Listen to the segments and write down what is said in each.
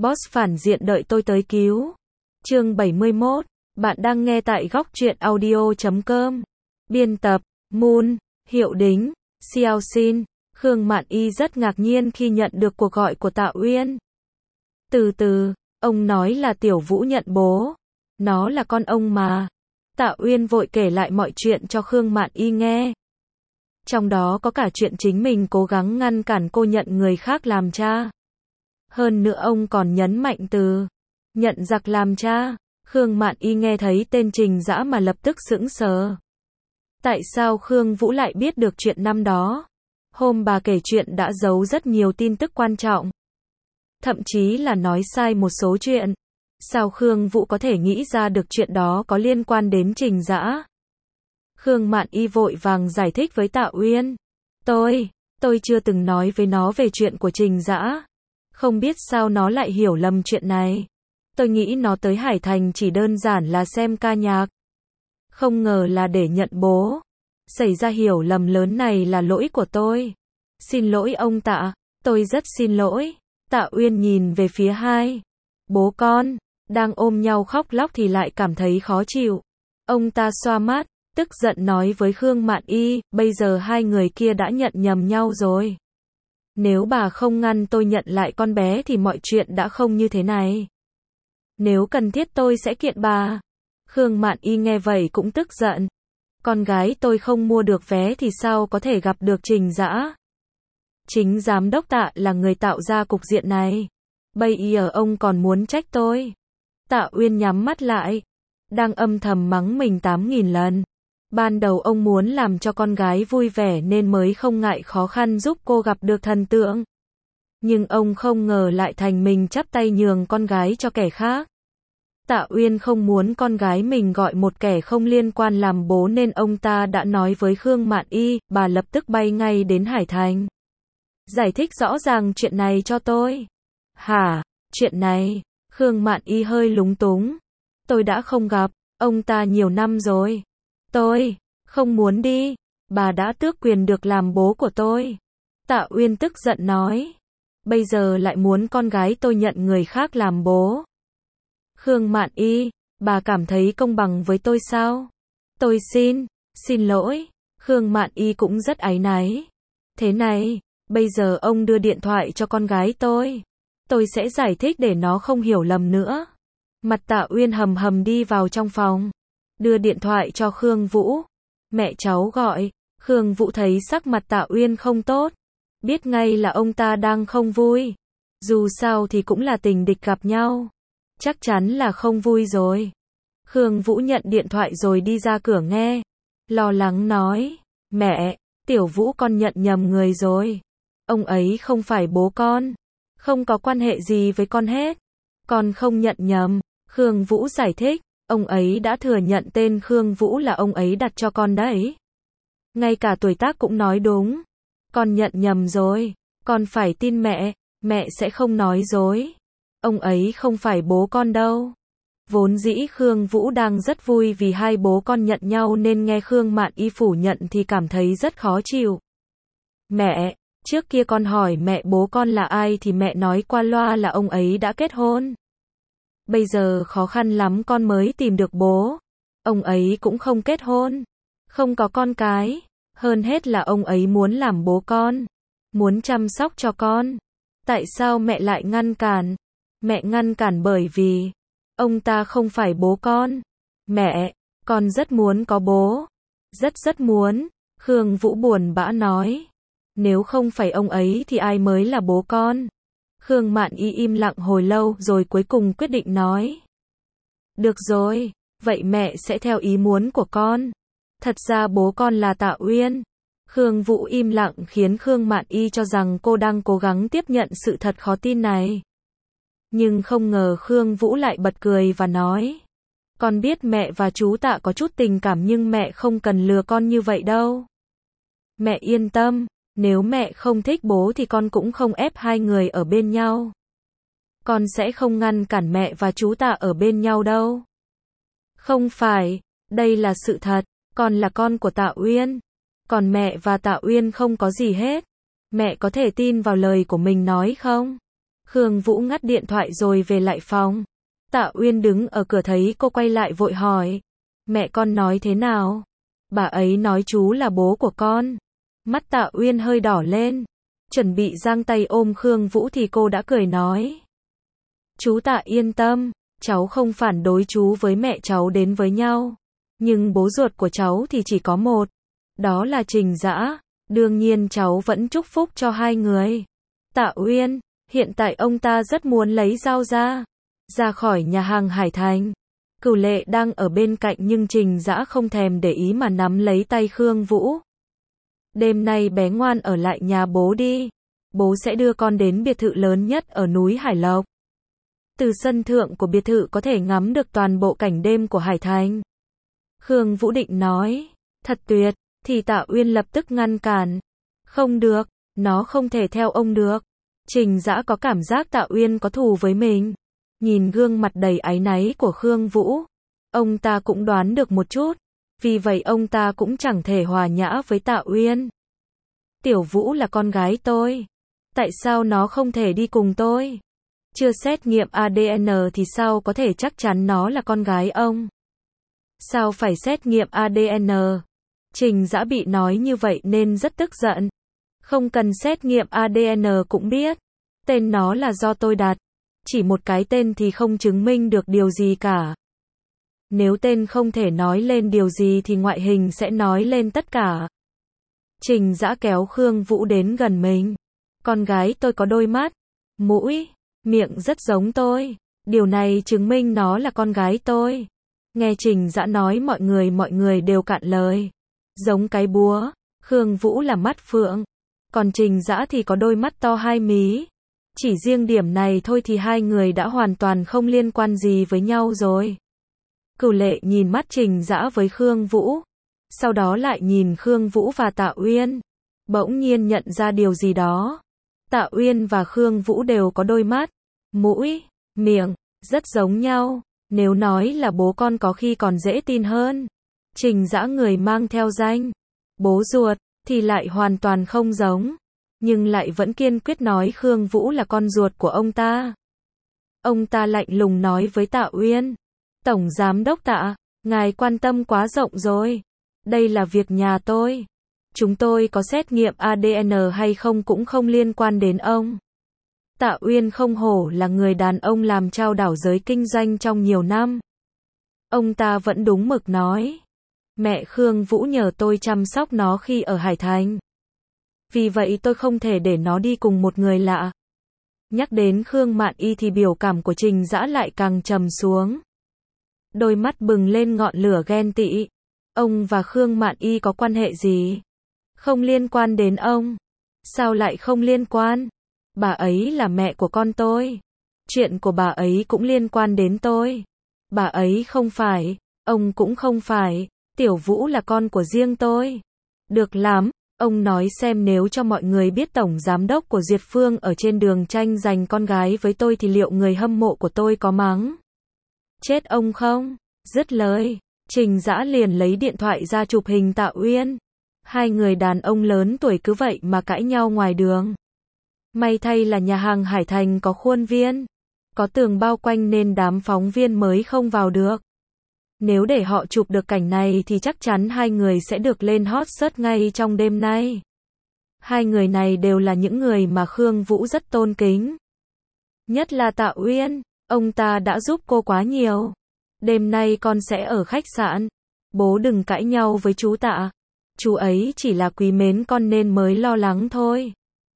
Boss phản diện đợi tôi tới cứu. Chương 71. Bạn đang nghe tại góc truyện audio.com. Biên tập, Moon, Hiệu Đính, Xiao Xin. Khương Mạn Y rất ngạc nhiên khi nhận được cuộc gọi của Tạ Uyên. Từ từ, ông nói là Tiểu Vũ nhận bố. Nó là con ông mà. Tạ Uyên vội kể lại mọi chuyện cho Khương Mạn Y nghe. Trong đó có cả chuyện chính mình cố gắng ngăn cản cô nhận người khác làm cha. Hơn nữa ông còn nhấn mạnh từ nhận giặc làm cha. Khương Mạn Y nghe thấy tên Trình Dã mà lập tức sững sờ. Tại sao Khương Vũ lại biết được chuyện năm đó? Hôm bà kể chuyện đã giấu rất nhiều tin tức quan trọng. Thậm chí là nói sai một số chuyện. Sao Khương Vũ có thể nghĩ ra được chuyện đó có liên quan đến Trình Dã? Khương Mạn Y vội vàng giải thích với Tạ Uyên. Tôi chưa từng nói với nó về chuyện của Trình Dã. Không biết sao nó lại hiểu lầm chuyện này. Tôi nghĩ nó tới Hải Thành chỉ đơn giản là xem ca nhạc. Không ngờ là để nhận bố. Xảy ra hiểu lầm lớn này là lỗi của tôi. Xin lỗi ông Tạ, tôi rất xin lỗi. Tạ Uyên nhìn về phía hai bố con, đang ôm nhau khóc lóc thì lại cảm thấy khó chịu. Ông ta xoa mắt, tức giận nói với Khương Mạn Y, bây giờ hai người kia đã nhận nhầm nhau rồi. Nếu bà không ngăn tôi nhận lại con bé thì mọi chuyện đã không như thế này. Nếu cần thiết tôi sẽ kiện bà. Khương Mạn Y nghe vậy cũng tức giận. Con gái tôi không mua được vé thì sao có thể gặp được Trình Dã? Chính giám đốc Tạ là người tạo ra cục diện này. Bây giờ ông còn muốn trách tôi. Tạ Uyên nhắm mắt lại, đang âm thầm mắng mình 8.000 lần. Ban đầu ông muốn làm cho con gái vui vẻ nên mới không ngại khó khăn giúp cô gặp được thần tượng. Nhưng ông không ngờ lại thành mình chắp tay nhường con gái cho kẻ khác. Tạ Uyên không muốn con gái mình gọi một kẻ không liên quan làm bố nên ông ta đã nói với Khương Mạn Y, bà lập tức bay ngay đến Hải Thành. Giải thích rõ ràng chuyện này cho tôi. Hả? Chuyện này? Khương Mạn Y hơi lúng túng. Tôi đã không gặp ông ta nhiều năm rồi. Tôi không muốn đi. Bà đã tước quyền được làm bố của tôi. Tạ Uyên tức giận nói. Bây giờ lại muốn con gái tôi nhận người khác làm bố. Khương Mạn Y, bà cảm thấy công bằng với tôi sao? Tôi xin lỗi. Khương Mạn Y cũng rất áy náy. Thế này, bây giờ ông đưa điện thoại cho con gái tôi sẽ giải thích để nó không hiểu lầm nữa. Mặt Tạ Uyên hầm hầm đi vào trong phòng, đưa điện thoại cho Khương Vũ. Mẹ cháu gọi. Khương Vũ thấy sắc mặt Tạ Uyên không tốt, biết ngay là ông ta đang không vui. Dù sao thì cũng là tình địch gặp nhau, chắc chắn là không vui rồi. Khương Vũ nhận điện thoại rồi đi ra cửa nghe, lo lắng nói, mẹ, Tiểu Vũ con nhận nhầm người rồi. Ông ấy không phải bố con, không có quan hệ gì với con hết. Con không nhận nhầm. Khương Vũ giải thích, ông ấy đã thừa nhận tên Khương Vũ là ông ấy đặt cho con đấy. Ngay cả tuổi tác cũng nói đúng. Con nhận nhầm rồi, con phải tin mẹ sẽ không nói dối. Ông ấy không phải bố con đâu. Vốn dĩ Khương Vũ đang rất vui vì hai bố con nhận nhau nên nghe Khương Mạn Y phủ nhận thì cảm thấy rất khó chịu. Mẹ, trước kia con hỏi mẹ bố con là ai thì mẹ nói qua loa là ông ấy đã kết hôn. Bây giờ khó khăn lắm con mới tìm được bố. Ông ấy cũng không kết hôn, không có con cái. Hơn hết là ông ấy muốn làm bố con, muốn chăm sóc cho con. Tại sao mẹ lại ngăn cản? Mẹ ngăn cản bởi vì ông ta không phải bố con. Mẹ, con rất muốn có bố. Rất muốn. Khương Vũ buồn bã nói. Nếu không phải ông ấy thì ai mới là bố con? Khương Mạn Y im lặng hồi lâu rồi cuối cùng quyết định nói. Được rồi, vậy mẹ sẽ theo ý muốn của con. Thật ra bố con là Tạ Uyên. Khương Vũ im lặng khiến Khương Mạn Y cho rằng cô đang cố gắng tiếp nhận sự thật khó tin này. Nhưng không ngờ Khương Vũ lại bật cười và nói. Con biết mẹ và chú Tạ có chút tình cảm nhưng mẹ không cần lừa con như vậy đâu. Mẹ yên tâm. Nếu mẹ không thích bố thì con cũng không ép hai người ở bên nhau. Con sẽ không ngăn cản mẹ và chú Tạ ở bên nhau đâu. Không phải, đây là sự thật, con là con của Tạ Uyên. Còn mẹ và Tạ Uyên không có gì hết. Mẹ có thể tin vào lời của mình nói không? Khương Vũ ngắt điện thoại rồi về lại phòng. Tạ Uyên đứng ở cửa thấy cô quay lại vội hỏi. Mẹ con nói thế nào? Bà ấy nói chú là bố của con. Mắt Tạ Uyên hơi đỏ lên. Chuẩn bị giang tay ôm Khương Vũ thì cô đã cười nói. Chú Tạ yên tâm, cháu không phản đối chú với mẹ cháu đến với nhau. Nhưng bố ruột của cháu thì chỉ có một. Đó là Trình Dã. Đương nhiên cháu vẫn chúc phúc cho hai người. Tạ Uyên, hiện tại ông ta rất muốn lấy dao ra khỏi nhà hàng Hải Thành. Cửu Lệ đang ở bên cạnh nhưng Trình Dã không thèm để ý mà nắm lấy tay Khương Vũ. Đêm nay bé ngoan ở lại nhà bố đi. Bố sẽ đưa con đến biệt thự lớn nhất ở núi Hải Lộc. Từ sân thượng của biệt thự có thể ngắm được toàn bộ cảnh đêm của Hải Thành. Khương Vũ định nói, thật tuyệt, thì Tạ Uyên lập tức ngăn cản. Không được, nó không thể theo ông được. Trình Dã có cảm giác Tạ Uyên có thù với mình. Nhìn gương mặt đầy áy náy của Khương Vũ, ông ta cũng đoán được một chút. Vì vậy ông ta cũng chẳng thể hòa nhã với Tạ Uyên. Tiểu Vũ là con gái tôi. Tại sao nó không thể đi cùng tôi? Chưa xét nghiệm ADN thì sao có thể chắc chắn nó là con gái ông? Sao phải xét nghiệm ADN? Trình Dã bị nói như vậy nên rất tức giận. Không cần xét nghiệm ADN cũng biết. Tên nó là do tôi đặt. Chỉ một cái tên thì không chứng minh được điều gì cả. Nếu tên không thể nói lên điều gì thì ngoại hình sẽ nói lên tất cả. Trình Dã kéo Khương Vũ đến gần mình. Con gái tôi có đôi mắt, mũi, miệng rất giống tôi. Điều này chứng minh nó là con gái tôi. Nghe Trình Dã nói mọi người đều cạn lời. Giống cái búa. Khương Vũ là mắt phượng. Còn Trình Dã thì có đôi mắt to hai mí. Chỉ riêng điểm này thôi thì hai người đã hoàn toàn không liên quan gì với nhau rồi. Cửu Lệ nhìn mắt Trình Dã với Khương Vũ. Sau đó lại nhìn Khương Vũ và Tạ Uyên. Bỗng nhiên nhận ra điều gì đó. Tạ Uyên và Khương Vũ đều có đôi mắt, mũi, miệng, rất giống nhau. Nếu nói là bố con có khi còn dễ tin hơn. Trình Dã người mang theo danh bố ruột thì lại hoàn toàn không giống. Nhưng lại vẫn kiên quyết nói Khương Vũ là con ruột của ông ta. Ông ta lạnh lùng nói với Tạ Uyên. Tổng giám đốc Tạ, ngài quan tâm quá rộng rồi. Đây là việc nhà tôi. Chúng tôi có xét nghiệm ADN hay không cũng không liên quan đến ông. Tạ Uyên không hổ là người đàn ông làm trao đảo giới kinh doanh trong nhiều năm. Ông ta vẫn đúng mực nói. Mẹ Khương Vũ nhờ tôi chăm sóc nó khi ở Hải Thành. Vì vậy tôi không thể để nó đi cùng một người lạ. Nhắc đến Khương Mạn Y thì biểu cảm của Trình Dã lại càng trầm xuống. Đôi mắt bừng lên ngọn lửa ghen tị. Ông và Khương Mạn Y có quan hệ gì? Không liên quan đến ông. Sao lại không liên quan? Bà ấy là mẹ của con tôi. Chuyện của bà ấy cũng liên quan đến tôi. Bà ấy không phải, ông cũng không phải. Tiểu Vũ là con của riêng tôi. Được lắm, ông nói xem nếu cho mọi người biết tổng giám đốc của Duyệt Phương ở trên đường tranh giành con gái với tôi thì liệu người hâm mộ của tôi có mắng chết ông không? Dứt lời, Trình Dã liền lấy điện thoại ra chụp hình Tạ Uyên. Hai người đàn ông lớn tuổi cứ vậy mà cãi nhau ngoài đường. May thay là nhà hàng Hải Thành có khuôn viên, có tường bao quanh nên đám phóng viên mới không vào được. Nếu để họ chụp được cảnh này thì chắc chắn hai người sẽ được lên hot search ngay trong đêm nay. Hai người này đều là những người mà Khương Vũ rất tôn kính. Nhất là Tạ Uyên, ông ta đã giúp cô quá nhiều. Đêm nay con sẽ ở khách sạn. Bố đừng cãi nhau với chú Tạ. Chú ấy chỉ là quý mến con nên mới lo lắng thôi.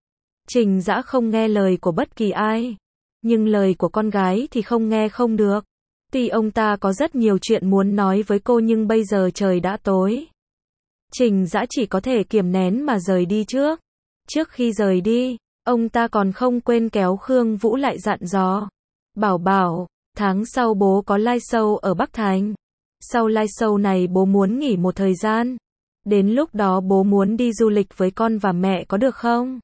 Trình Dã không nghe lời của bất kỳ ai. Nhưng lời của con gái thì không nghe không được. Tuy ông ta có rất nhiều chuyện muốn nói với cô nhưng bây giờ trời đã tối. Trình Dã chỉ có thể kiềm nén mà rời đi trước. Trước khi rời đi, ông ta còn không quên kéo Khương Vũ lại dặn dò. Bảo bảo, tháng sau bố có live show ở Bắc Thành. Sau live show này bố muốn nghỉ một thời gian. Đến lúc đó bố muốn đi du lịch với con và mẹ có được không?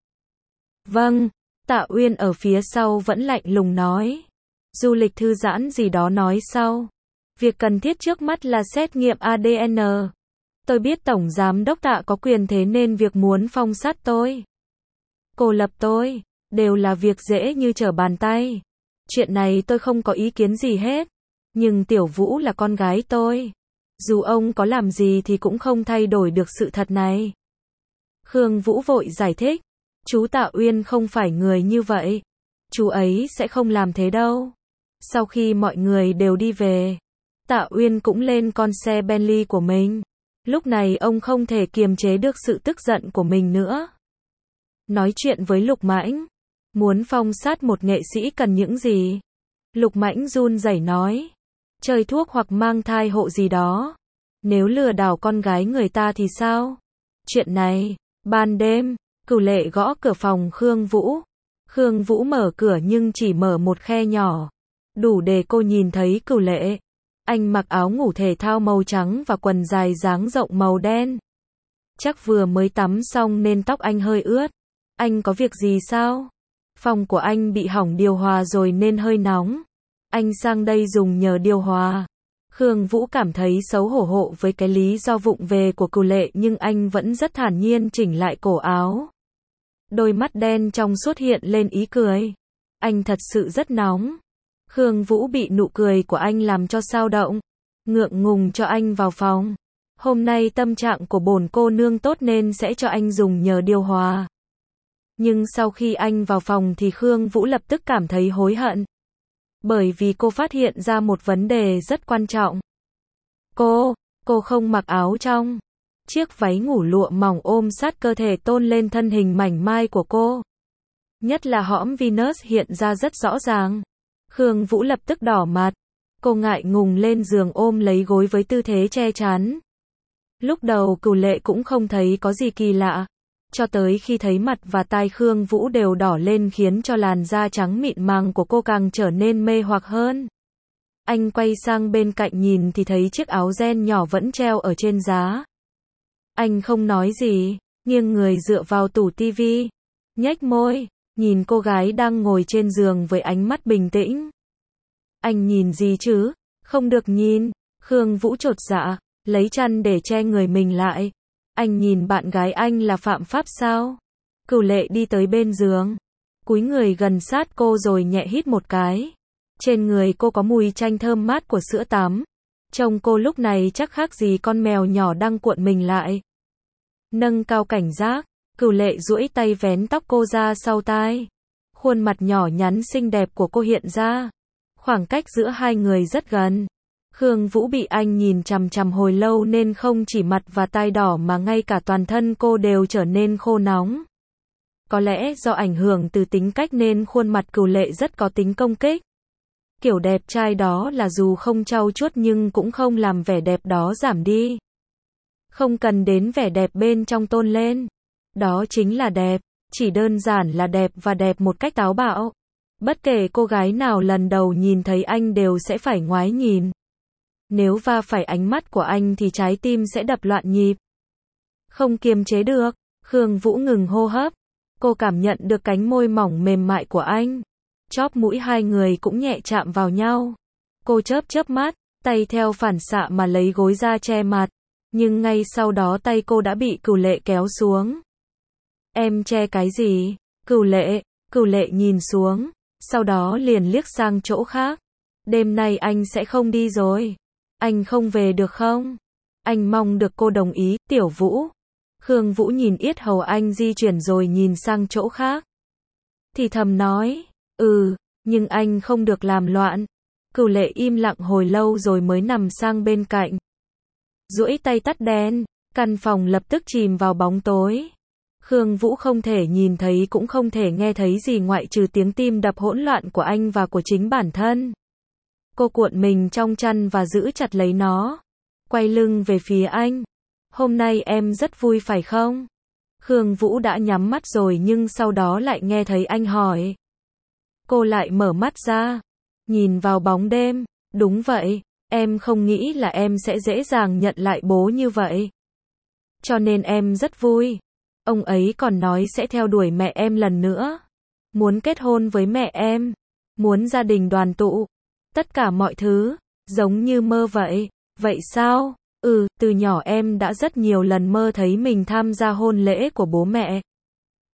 Vâng, Tạ Uyên ở phía sau vẫn lạnh lùng nói. Du lịch thư giãn gì đó nói sau. Việc cần thiết trước mắt là xét nghiệm ADN. Tôi biết Tổng Giám đốc Tạ có quyền thế nên việc muốn phong sát tôi, cô lập tôi, đều là việc dễ như trở bàn tay. Chuyện này tôi không có ý kiến gì hết. Nhưng Tiểu Vũ là con gái tôi. Dù ông có làm gì thì cũng không thay đổi được sự thật này. Khương Vũ vội giải thích. Chú Tạ Uyên không phải người như vậy. Chú ấy sẽ không làm thế đâu. Sau khi mọi người đều đi về, Tạ Uyên cũng lên con xe Bentley của mình. Lúc này ông không thể kiềm chế được sự tức giận của mình nữa. Nói chuyện với Lục Mãnh. Muốn phong sát một nghệ sĩ cần những gì? Lục Mãnh run rẩy nói. Chơi thuốc hoặc mang thai hộ gì đó. Nếu lừa đảo con gái người ta thì sao? Chuyện này, ban đêm, Cửu Lệ gõ cửa phòng Khương Vũ. Khương Vũ mở cửa nhưng chỉ mở một khe nhỏ. Đủ để cô nhìn thấy Cửu Lệ. Anh mặc áo ngủ thể thao màu trắng và quần dài dáng rộng màu đen. Chắc vừa mới tắm xong nên tóc anh hơi ướt. Anh có việc gì sao? Phòng của anh bị hỏng điều hòa rồi nên hơi nóng. Anh sang đây dùng nhờ điều hòa. Khương Vũ cảm thấy xấu hổ với cái lý do vụng về của Cửu Lệ nhưng anh vẫn rất thản nhiên chỉnh lại cổ áo. Đôi mắt đen trong suốt hiện lên ý cười. Anh thật sự rất nóng. Khương Vũ bị nụ cười của anh làm cho xao động. Ngượng ngùng cho anh vào phòng. Hôm nay tâm trạng của bổn cô nương tốt nên sẽ cho anh dùng nhờ điều hòa. Nhưng sau khi anh vào phòng thì Khương Vũ lập tức cảm thấy hối hận. Bởi vì cô phát hiện ra một vấn đề rất quan trọng. Cô không mặc áo trong. Chiếc váy ngủ lụa mỏng ôm sát cơ thể tôn lên thân hình mảnh mai của cô. Nhất là hõm Venus hiện ra rất rõ ràng. Khương Vũ lập tức đỏ mặt. Cô ngại ngùng lên giường ôm lấy gối với tư thế che chắn. Lúc đầu Cửu Lệ cũng không thấy có gì kỳ lạ. Cho tới khi thấy mặt và tai Khương Vũ đều đỏ lên khiến cho làn da trắng mịn màng của cô càng trở nên mê hoặc hơn. Anh quay sang bên cạnh nhìn thì thấy chiếc áo ren nhỏ vẫn treo ở trên giá. Anh không nói gì, nghiêng người dựa vào tủ tivi, nhếch môi, nhìn cô gái đang ngồi trên giường với ánh mắt bình tĩnh. Anh nhìn gì chứ? Không được nhìn. Khương Vũ chột dạ, lấy chăn để che người mình lại. Anh nhìn bạn gái anh là phạm pháp sao? Cửu Lệ đi tới bên giường, cúi người gần sát cô rồi nhẹ hít một cái. Trên người cô có mùi chanh thơm mát của sữa tắm. Trông cô lúc này chắc khác gì con mèo nhỏ đang cuộn mình lại. Nâng cao cảnh giác, Cửu Lệ duỗi tay vén tóc cô ra sau tai. Khuôn mặt nhỏ nhắn xinh đẹp của cô hiện ra. Khoảng cách giữa hai người rất gần. Khương Vũ bị anh nhìn chằm chằm hồi lâu nên không chỉ mặt và tai đỏ mà ngay cả toàn thân cô đều trở nên khô nóng. Có lẽ do ảnh hưởng từ tính cách nên khuôn mặt Cửu Lệ rất có tính công kích. Kiểu đẹp trai đó là dù không trau chuốt nhưng cũng không làm vẻ đẹp đó giảm đi. Không cần đến vẻ đẹp bên trong tôn lên. Đó chính là đẹp, chỉ đơn giản là đẹp và đẹp một cách táo bạo. Bất kể cô gái nào lần đầu nhìn thấy anh đều sẽ phải ngoái nhìn. Nếu va phải ánh mắt của anh thì trái tim sẽ đập loạn nhịp. Không kiềm chế được, Khương Vũ ngừng hô hấp. Cô cảm nhận được cánh môi mỏng mềm mại của anh. Chóp mũi hai người cũng nhẹ chạm vào nhau. Cô chớp mắt, tay theo phản xạ mà lấy gối ra che mặt. Nhưng ngay sau đó tay cô đã bị Cửu Lệ kéo xuống. Em che cái gì? Cửu Lệ nhìn xuống. Sau đó liền liếc sang chỗ khác. Đêm nay anh sẽ không đi rồi. Anh không về được không? Anh mong được cô đồng ý, Tiểu Vũ. Khương Vũ nhìn yết hầu anh di chuyển rồi nhìn sang chỗ khác. Thì thầm nói, nhưng anh không được làm loạn. Cửu Lệ im lặng hồi lâu rồi mới nằm sang bên cạnh. Duỗi tay tắt đèn, căn phòng lập tức chìm vào bóng tối. Khương Vũ không thể nhìn thấy cũng không thể nghe thấy gì ngoại trừ tiếng tim đập hỗn loạn của anh và của chính bản thân. Cô cuộn mình trong chăn và giữ chặt lấy nó. Quay lưng về phía anh. Hôm nay em rất vui phải không? Khương Vũ đã nhắm mắt rồi nhưng sau đó lại nghe thấy anh hỏi. Cô lại mở mắt ra. Nhìn vào bóng đêm. Đúng vậy, em không nghĩ là em sẽ dễ dàng nhận lại bố như vậy. Cho nên em rất vui. Ông ấy còn nói sẽ theo đuổi mẹ em lần nữa. Muốn kết hôn với mẹ em. Muốn gia đình đoàn tụ. Tất cả mọi thứ, giống như mơ vậy. Vậy sao? Từ nhỏ em đã rất nhiều lần mơ thấy mình tham gia hôn lễ của bố mẹ.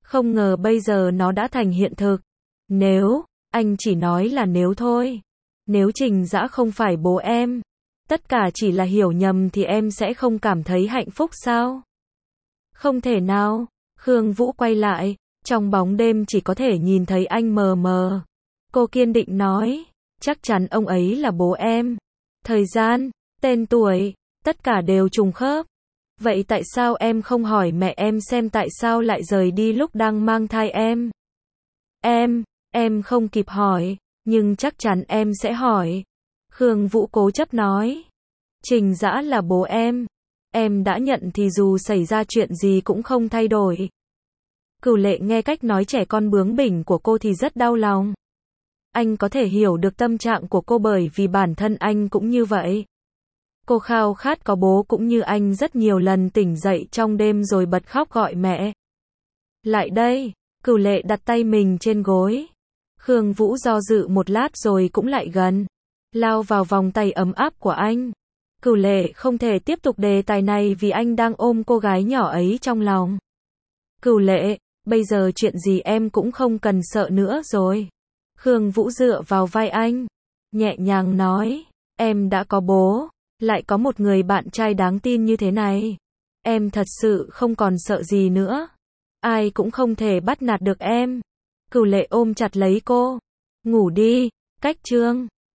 Không ngờ bây giờ nó đã thành hiện thực. Nếu, anh chỉ nói là nếu thôi. Nếu Trình Dã không phải bố em, tất cả chỉ là hiểu nhầm thì em sẽ không cảm thấy hạnh phúc sao? Không thể nào. Khương Vũ quay lại, trong bóng đêm chỉ có thể nhìn thấy anh mờ mờ. Cô kiên định nói, chắc chắn ông ấy là bố em. Thời gian, tên tuổi, tất cả đều trùng khớp. Vậy tại sao em không hỏi mẹ em xem tại sao lại rời đi lúc đang mang thai em? Em không kịp hỏi, nhưng chắc chắn em sẽ hỏi. Khương Vũ cố chấp nói. Trình Dã là bố em đã nhận thì dù xảy ra chuyện gì cũng không thay đổi. Cửu Lệ nghe cách nói trẻ con bướng bỉnh của cô thì rất đau lòng. Anh có thể hiểu được tâm trạng của cô bởi vì bản thân anh cũng như vậy. Cô khao khát có bố cũng như anh, rất nhiều lần tỉnh dậy trong đêm rồi bật khóc gọi mẹ. Lại đây, Cửu Lệ đặt tay mình trên gối. Khương Vũ do dự một lát rồi cũng lại gần, lao vào vòng tay ấm áp của anh. Cửu Lệ không thể tiếp tục đề tài này vì anh đang ôm cô gái nhỏ ấy trong lòng. Cửu Lệ, bây giờ chuyện gì em cũng không cần sợ nữa rồi. Khương Vũ dựa vào vai anh, nhẹ nhàng nói, em đã có bố, lại có một người bạn trai đáng tin như thế này. Em thật sự không còn sợ gì nữa. Ai cũng không thể bắt nạt được em. Cửu Lệ ôm chặt lấy cô. Ngủ đi, cách chương.